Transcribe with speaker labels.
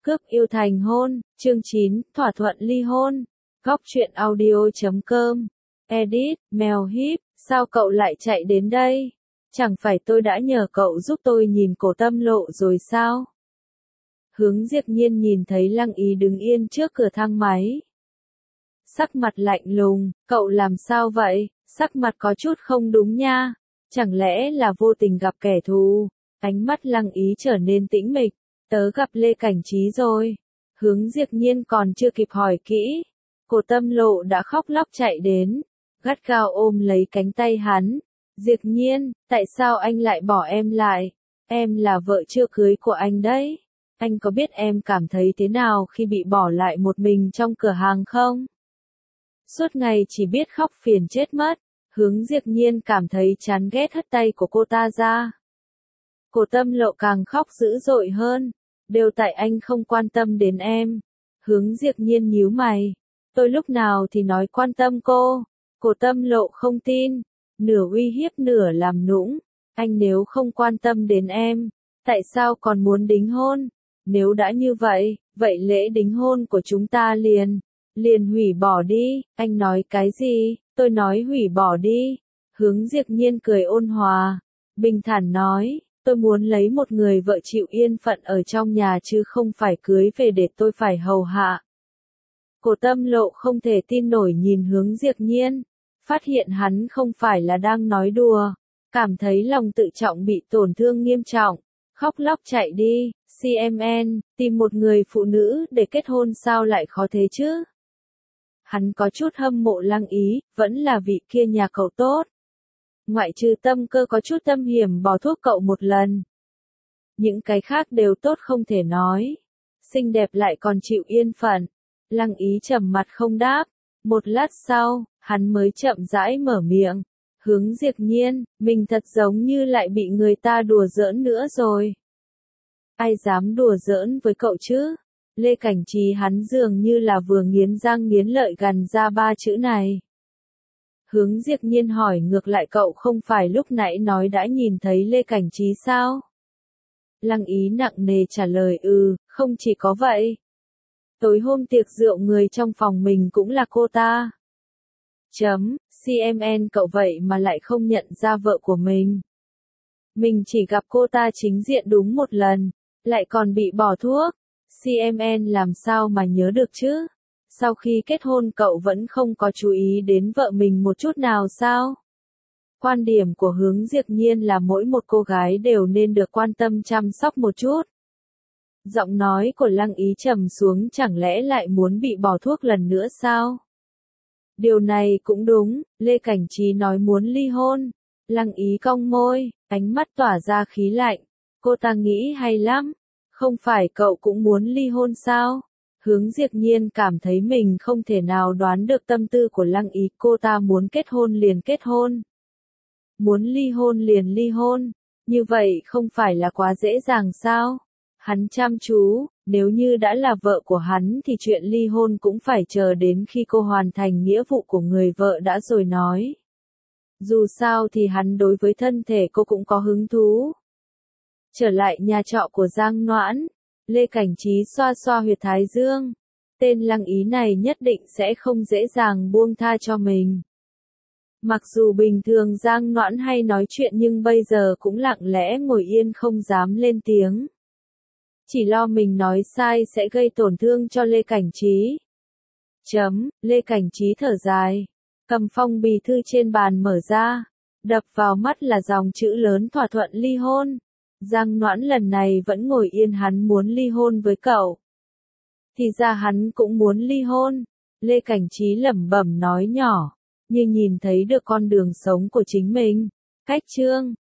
Speaker 1: Cướp yêu thành hôn, chương 9, thỏa thuận ly hôn. Góc truyện audio.com. Edit, mèo híp, sao cậu lại chạy đến đây? Chẳng phải tôi đã nhờ cậu giúp tôi nhìn Cổ Tâm Lộ rồi sao? Hướng Diệp Nhiên nhìn thấy Lăng Ý đứng yên trước cửa thang máy. Sắc mặt lạnh lùng, cậu làm sao vậy? Sắc mặt có chút không đúng nha. Chẳng lẽ là vô tình gặp kẻ thù? Ánh mắt Lăng Ý trở nên tĩnh mịch. Tớ gặp Lê Cảnh Trí rồi. Hướng Diệp Nhiên còn chưa kịp hỏi kỹ. Cổ Tâm Lộ đã khóc lóc chạy đến. Gắt gao ôm lấy cánh tay hắn. Diệp Nhiên, tại sao anh lại bỏ em lại? Em là vợ chưa cưới của anh đấy. Anh có biết em cảm thấy thế nào khi bị bỏ lại một mình trong cửa hàng không? Suốt ngày chỉ biết khóc phiền chết mất. Hướng Diệp Nhiên cảm thấy chán ghét hất tay của cô ta ra. Cổ Tâm Lộ càng khóc dữ dội hơn. Đều tại anh không quan tâm đến em. Hướng Diệp Nhiên nhíu mày. Tôi lúc nào thì nói quan tâm cô. Cổ Tâm Lộ không tin. Nửa uy hiếp nửa làm nũng. Anh nếu không quan tâm đến em, tại sao còn muốn đính hôn? Nếu đã như vậy, vậy lễ đính hôn của chúng ta liền hủy bỏ đi. Anh nói cái gì? Tôi nói hủy bỏ đi. Hướng Diệp Nhiên cười ôn hòa. Bình thản nói. Tôi muốn lấy một người vợ chịu yên phận ở trong nhà chứ không phải cưới về để tôi phải hầu hạ. Cổ Tâm Lộ không thể tin nổi nhìn Hướng Diệp Nhiên, phát hiện hắn không phải là đang nói đùa, cảm thấy lòng tự trọng bị tổn thương nghiêm trọng, khóc lóc chạy đi. CMN, tìm một người phụ nữ để kết hôn sao lại khó thế chứ? Hắn có chút hâm mộ Lăng Ý, vẫn là vị kia nhà cậu tốt. Ngoại trừ Tâm Cơ có chút tâm hiểm bỏ thuốc cậu một lần. Những cái khác đều tốt không thể nói. Xinh đẹp lại còn chịu yên phận. Lăng Ý trầm mặt không đáp. Một lát sau, hắn mới chậm rãi mở miệng. Hướng Diệp Nhiên, mình thật giống như lại bị người ta đùa giỡn nữa rồi. Ai dám đùa giỡn với cậu chứ? Lê Cảnh Trí hắn dường như là vừa nghiến răng nghiến lợi gằn ra ba chữ này. Hướng Diệp Nhiên hỏi ngược lại cậu không phải lúc nãy nói đã nhìn thấy Lê Cảnh Trí sao? Lăng Ý nặng nề trả lời không chỉ có vậy. Tối hôm tiệc rượu người trong phòng mình cũng là cô ta. CMN cậu vậy mà lại không nhận ra vợ của mình. Mình chỉ gặp cô ta chính diện đúng một lần, lại còn bị bỏ thuốc. CMN làm sao mà nhớ được chứ? Sau khi kết hôn cậu vẫn không có chú ý đến vợ mình một chút nào sao? Quan điểm của Hướng Diệp Nhiên là mỗi một cô gái đều nên được quan tâm chăm sóc một chút. Giọng nói của Lăng Ý trầm xuống, chẳng lẽ lại muốn bị bỏ thuốc lần nữa sao? Điều này cũng đúng, Lê Cảnh Trí nói muốn ly hôn. Lăng Ý cong môi, ánh mắt tỏa ra khí lạnh. Cô ta nghĩ hay lắm. Không phải cậu cũng muốn ly hôn sao? Hướng Diệp Nhiên cảm thấy mình không thể nào đoán được tâm tư của Lăng Ý. Cô ta muốn kết hôn liền kết hôn. Muốn ly hôn liền ly hôn. Như vậy không phải là quá dễ dàng sao? Hắn chăm chú, nếu như đã là vợ của hắn thì chuyện ly hôn cũng phải chờ đến khi cô hoàn thành nghĩa vụ của người vợ đã rồi nói. Dù sao thì hắn đối với thân thể cô cũng có hứng thú. Trở lại nhà trọ của Giang Noãn, Lê Cảnh Trí xoa xoa huyệt thái dương. Tên Lăng Ý này nhất định sẽ không dễ dàng buông tha cho mình. Mặc dù bình thường Giang Noãn hay nói chuyện nhưng bây giờ cũng lặng lẽ ngồi yên không dám lên tiếng. Chỉ lo mình nói sai sẽ gây tổn thương cho Lê Cảnh Trí. Lê Cảnh Trí thở dài. Cầm phong bì thư trên bàn mở ra. Đập vào mắt là dòng chữ lớn thỏa thuận ly hôn. Giang Noãn lần này vẫn ngồi yên, hắn muốn ly hôn với cậu. Thì ra hắn cũng muốn ly hôn. Lê Cảnh Trí lẩm bẩm nói nhỏ, như nhìn thấy được con đường sống của chính mình. Cách chương